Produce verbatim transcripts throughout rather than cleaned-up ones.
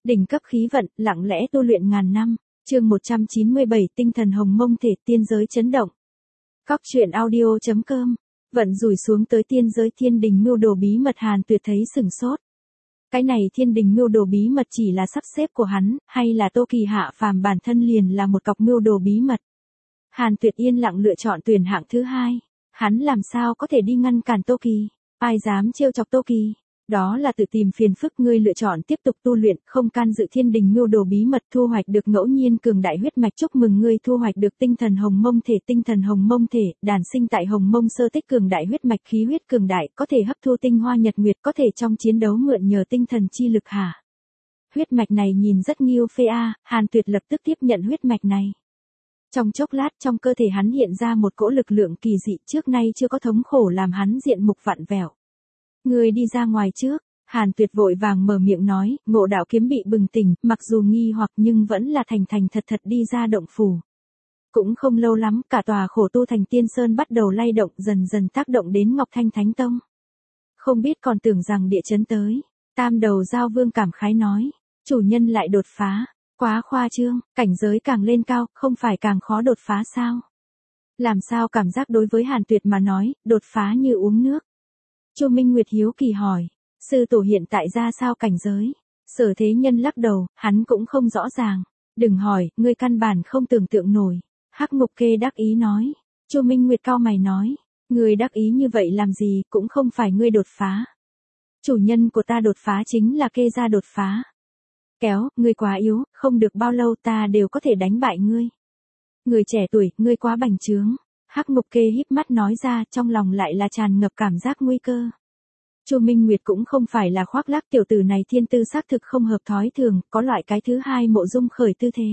Đỉnh cấp khí vận, lặng lẽ tu luyện ngàn năm. Chương một trăm chín mươi bảy, tinh thần hồng mông thể, tiên giới chấn động. Cóc truyện audio chấm com. Vận rủi xuống tới tiên giới thiên đình mưu đồ bí mật, Hàn Tuyệt thấy sửng sốt. Cái này thiên đình mưu đồ bí mật chỉ là sắp xếp của hắn, hay là Tô Kỳ hạ phàm bản thân liền là một cọc mưu đồ bí mật? Hàn Tuyệt yên lặng lựa chọn tuyển hạng thứ hai. Hắn làm sao có thể đi ngăn cản Tô Kỳ? Ai dám trêu chọc Tô Kỳ? Đó là tự tìm phiền phức. Ngươi lựa chọn tiếp tục tu luyện, không can dự thiên đình mưu đồ bí mật, thu hoạch được ngẫu nhiên cường đại huyết mạch. Chúc mừng ngươi thu hoạch được tinh thần hồng mông thể. Tinh thần hồng mông thể, đàn sinh tại hồng mông sơ tích, cường đại huyết mạch, khí huyết cường đại, có thể hấp thu tinh hoa nhật nguyệt, có thể trong chiến đấu mượn nhờ tinh thần chi lực hả? Huyết mạch này nhìn rất nghiêu phê a. Hàn Tuyệt lập tức tiếp nhận huyết mạch này. Trong chốc lát, trong cơ thể hắn hiện ra một cỗ lực lượng kỳ dị, trước nay chưa có, thống khổ làm hắn diện mục vặn vẹo. Ngươi đi ra ngoài trước. Hàn Tuyệt vội vàng mở miệng nói. Ngộ đạo kiếm bị bừng tỉnh, mặc dù nghi hoặc nhưng vẫn là thành thành thật thật đi ra động phủ. Cũng không lâu lắm, cả tòa khổ tu thành tiên sơn bắt đầu lay động, dần dần tác động đến Ngọc Thanh Thánh Tông. Không biết còn tưởng rằng địa chấn tới. Tam đầu giao vương cảm khái nói. Chủ nhân lại đột phá. Quá khoa trương, cảnh giới càng lên cao, không phải càng khó đột phá sao? Làm sao cảm giác đối với Hàn Tuyệt mà nói, đột phá như uống nước? Chu Minh Nguyệt hiếu kỳ hỏi, sư tổ hiện tại ra sao cảnh giới? Sở Thế Nhân lắc đầu, hắn cũng không rõ ràng. Đừng hỏi, ngươi căn bản không tưởng tượng nổi. Hắc Ngục Kê đắc ý nói. Chu Minh Nguyệt cau mày nói, ngươi đắc ý như vậy làm gì, cũng không phải ngươi đột phá. Chủ nhân của ta đột phá chính là Kê gia đột phá. Kéo, ngươi quá yếu, không được bao lâu ta đều có thể đánh bại ngươi. Người trẻ tuổi, ngươi quá bành trướng. Hắc Ngục Kê híp mắt nói ra, trong lòng lại là tràn ngập cảm giác nguy cơ. Chu Minh Nguyệt cũng không phải là khoác lác, tiểu tử này thiên tư xác thực không hợp thói thường, có loại cái thứ hai mộ dung khởi tư thế.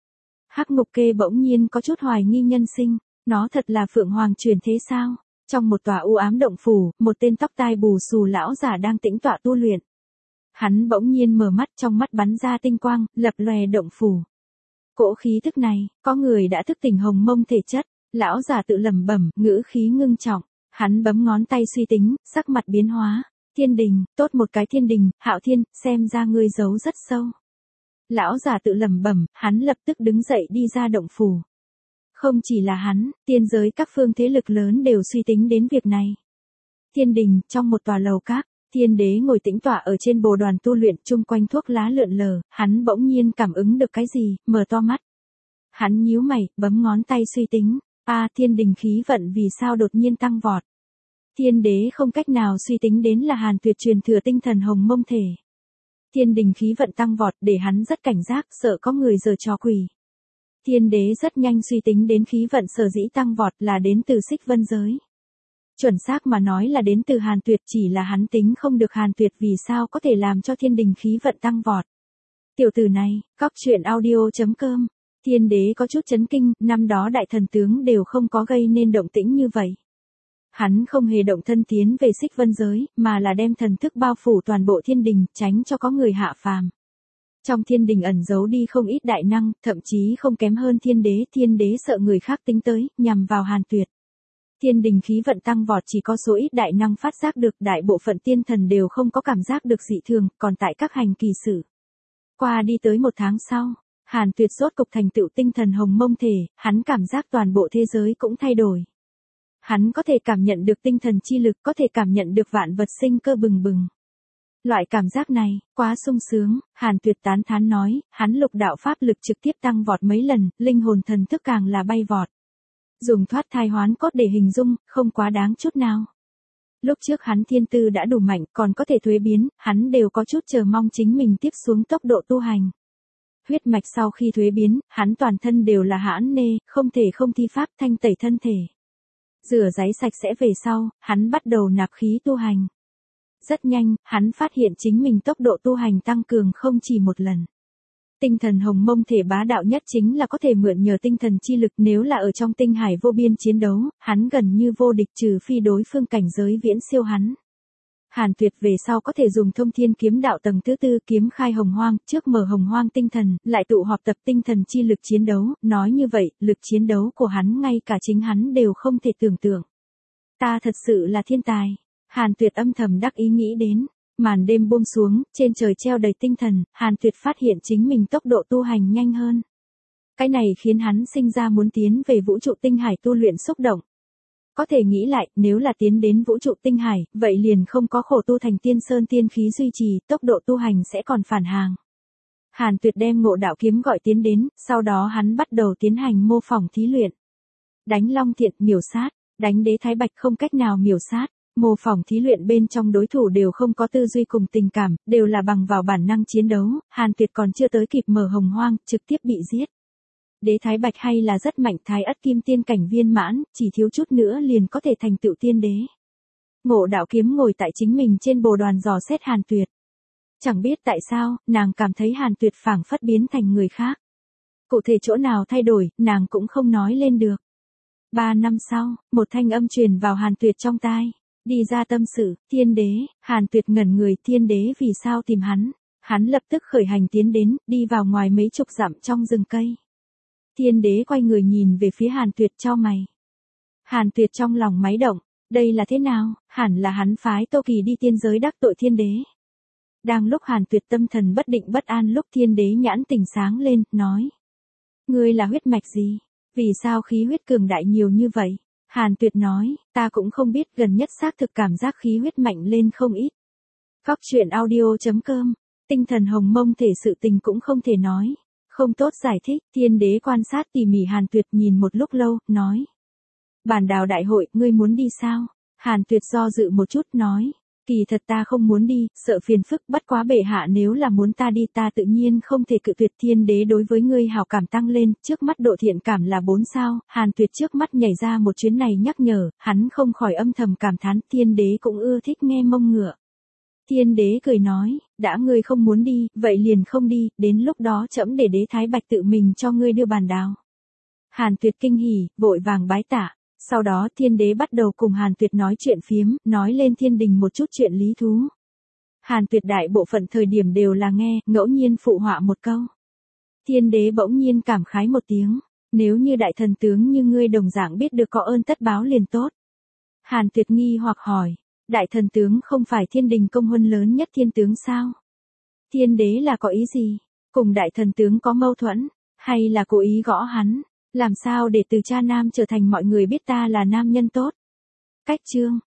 Hắc Ngục Kê bỗng nhiên có chút hoài nghi nhân sinh, nó thật là Phượng Hoàng truyền thế sao? Trong một tòa u ám động phủ, một tên tóc tai bù xù lão giả đang tĩnh tọa tu luyện. Hắn bỗng nhiên mở mắt, trong mắt bắn ra tinh quang, lập lòe động phủ. Cỗ khí thức này, có người đã thức tỉnh hồng mông thể chất. Lão giả tự lẩm bẩm, ngữ khí ngưng trọng. Hắn bấm ngón tay suy tính, sắc mặt biến hóa. Thiên đình, tốt một cái thiên đình, Hạo Thiên, xem ra ngươi giấu rất sâu. Lão giả tự lẩm bẩm, hắn lập tức đứng dậy đi ra động phủ. Không chỉ là hắn, tiên giới các phương thế lực lớn đều suy tính đến việc này. Thiên đình, trong một tòa lầu các. Thiên đế ngồi tĩnh tọa ở trên bồ đoàn tu luyện, chung quanh thuốc lá lượn lờ, hắn bỗng nhiên cảm ứng được cái gì, mở to mắt. Hắn nhíu mày, bấm ngón tay suy tính, a à, thiên đình khí vận vì sao đột nhiên tăng vọt. Thiên đế không cách nào suy tính đến là Hàn Tuyệt truyền thừa tinh thần hồng mông thể. Thiên đình khí vận tăng vọt để hắn rất cảnh giác, sợ có người giở trò quỷ. Thiên đế rất nhanh suy tính đến khí vận sở dĩ tăng vọt là đến từ Xích Vân giới. Chuẩn xác mà nói là đến từ Hàn Tuyệt, chỉ là hắn tính không được Hàn Tuyệt vì sao có thể làm cho thiên đình khí vận tăng vọt. Tiểu tử này, cóc truyện audio chấm com. Thiên đế có chút chấn kinh, năm đó đại thần tướng đều không có gây nên động tĩnh như vậy. Hắn không hề động thân tiến về Xích Vân giới, mà là đem thần thức bao phủ toàn bộ thiên đình, tránh cho có người hạ phàm. Trong thiên đình ẩn giấu đi không ít đại năng, thậm chí không kém hơn thiên đế, thiên đế sợ người khác tính tới, nhằm vào Hàn Tuyệt. Thiên đình khí vận tăng vọt chỉ có số ít đại năng phát giác được, đại bộ phận tiên thần đều không có cảm giác được dị thường, còn tại các hành kỳ sử. Qua đi tới một tháng sau, Hàn Tuyệt rốt cục thành tựu tinh thần hồng mông thể, hắn cảm giác toàn bộ thế giới cũng thay đổi. Hắn có thể cảm nhận được tinh thần chi lực, có thể cảm nhận được vạn vật sinh cơ bừng bừng. Loại cảm giác này, quá sung sướng, Hàn Tuyệt tán thán nói, hắn lục đạo pháp lực trực tiếp tăng vọt mấy lần, linh hồn thần thức càng là bay vọt. Dùng thoát thai hoán cốt để hình dung, không quá đáng chút nào. Lúc trước hắn thiên tư đã đủ mạnh, còn có thể thuế biến, hắn đều có chút chờ mong chính mình tiếp xuống tốc độ tu hành. Huyết mạch sau khi thuế biến, hắn toàn thân đều là hãn nê, không thể không thi pháp thanh tẩy thân thể. Rửa ráy sạch sẽ về sau, hắn bắt đầu nạp khí tu hành. Rất nhanh, hắn phát hiện chính mình tốc độ tu hành tăng cường không chỉ một lần. Tinh thần hồng mông thể bá đạo nhất chính là có thể mượn nhờ tinh thần chi lực, nếu là ở trong tinh hải vô biên chiến đấu, hắn gần như vô địch trừ phi đối phương cảnh giới viễn siêu hắn. Hàn Tuyệt về sau có thể dùng thông thiên kiếm đạo tầng thứ tư kiếm khai hồng hoang, trước mở hồng hoang tinh thần, lại tụ họp tập tinh thần chi lực chiến đấu, nói như vậy, lực chiến đấu của hắn ngay cả chính hắn đều không thể tưởng tượng. Ta thật sự là thiên tài. Hàn Tuyệt âm thầm đắc ý nghĩ đến. Màn đêm buông xuống, trên trời treo đầy tinh thần, Hàn Tuyệt phát hiện chính mình tốc độ tu hành nhanh hơn. Cái này khiến hắn sinh ra muốn tiến về vũ trụ tinh hải tu luyện xúc động. Có thể nghĩ lại, nếu là tiến đến vũ trụ tinh hải, vậy liền không có khổ tu thành tiên sơn tiên khí duy trì, tốc độ tu hành sẽ còn phản hàng. Hàn Tuyệt đem Ngộ Đạo Kiếm gọi tiến đến, sau đó hắn bắt đầu tiến hành mô phỏng thí luyện. Đánh Long Thiện, miểu sát, đánh Đế Thái Bạch không cách nào miểu sát. Mô phỏng thí luyện bên trong đối thủ đều không có tư duy cùng tình cảm, đều là bằng vào bản năng chiến đấu, Hàn Tuyệt còn chưa tới kịp mở hồng hoang, trực tiếp bị giết. Đế Thái Bạch hay là rất mạnh, Thái Ất Kim Tiên cảnh viên mãn, chỉ thiếu chút nữa liền có thể thành tựu tiên đế. Ngộ Đạo Kiếm ngồi tại chính mình trên bồ đoàn dò xét Hàn Tuyệt. Chẳng biết tại sao, nàng cảm thấy Hàn Tuyệt phảng phất biến thành người khác. Cụ thể chỗ nào thay đổi, nàng cũng không nói lên được. Ba năm sau, một thanh âm truyền vào Hàn Tuyệt trong tai. Đi ra tâm sự, tiên đế. Hàn Tuyệt ngẩn người, tiên đế vì sao tìm hắn. Hắn lập tức khởi hành tiến đến, đi vào ngoài mấy chục dặm trong rừng cây. Tiên đế quay người nhìn về phía Hàn Tuyệt chau mày. Hàn Tuyệt trong lòng máy động, đây là thế nào, hẳn là hắn phái Tô Kỳ đi tiên giới đắc tội thiên đế. Đang lúc Hàn Tuyệt tâm thần bất định bất an lúc thiên đế nhãn tỉnh sáng lên, nói. Ngươi là huyết mạch gì? Vì sao khí huyết cường đại nhiều như vậy? Hàn Tuyệt nói, ta cũng không biết, gần nhất xác thực cảm giác khí huyết mạnh lên không ít. Cóc truyện audio chấm com, tinh thần hồng mông thể sự tình cũng không thể nói. Không tốt giải thích, thiên đế quan sát tỉ mỉ Hàn Tuyệt nhìn một lúc lâu, nói. Bản đào đại hội, ngươi muốn đi sao? Hàn Tuyệt do dự một chút, nói. Kỳ thật ta không muốn đi, sợ phiền phức, bất quá bệ hạ nếu là muốn ta đi ta tự nhiên không thể cự tuyệt. Thiên đế đối với ngươi hào cảm tăng lên, trước mắt độ thiện cảm là bốn sao, Hàn Tuyệt trước mắt nhảy ra một chuyến này nhắc nhở, hắn không khỏi âm thầm cảm thán, thiên đế cũng ưa thích nghe mông ngựa. Thiên đế cười nói, đã ngươi không muốn đi, vậy liền không đi, đến lúc đó trẫm để Đế Thái Bạch tự mình cho ngươi đưa bàn đào. Hàn Tuyệt kinh hỉ, vội vàng bái tạ. Sau đó thiên đế bắt đầu cùng Hàn Tuyệt nói chuyện phiếm, nói lên thiên đình một chút chuyện lý thú. Hàn Tuyệt đại bộ phận thời điểm đều là nghe, ngẫu nhiên phụ họa một câu. Thiên đế bỗng nhiên cảm khái một tiếng, nếu như đại thần tướng như ngươi đồng dạng biết được có ơn tất báo liền tốt. Hàn Tuyệt nghi hoặc hỏi, đại thần tướng không phải thiên đình công huân lớn nhất thiên tướng sao? Thiên đế là có ý gì? Cùng đại thần tướng có mâu thuẫn, hay là cố ý gõ hắn? Làm sao để từ cha nam trở thành mọi người biết ta là nam nhân tốt? Cách chương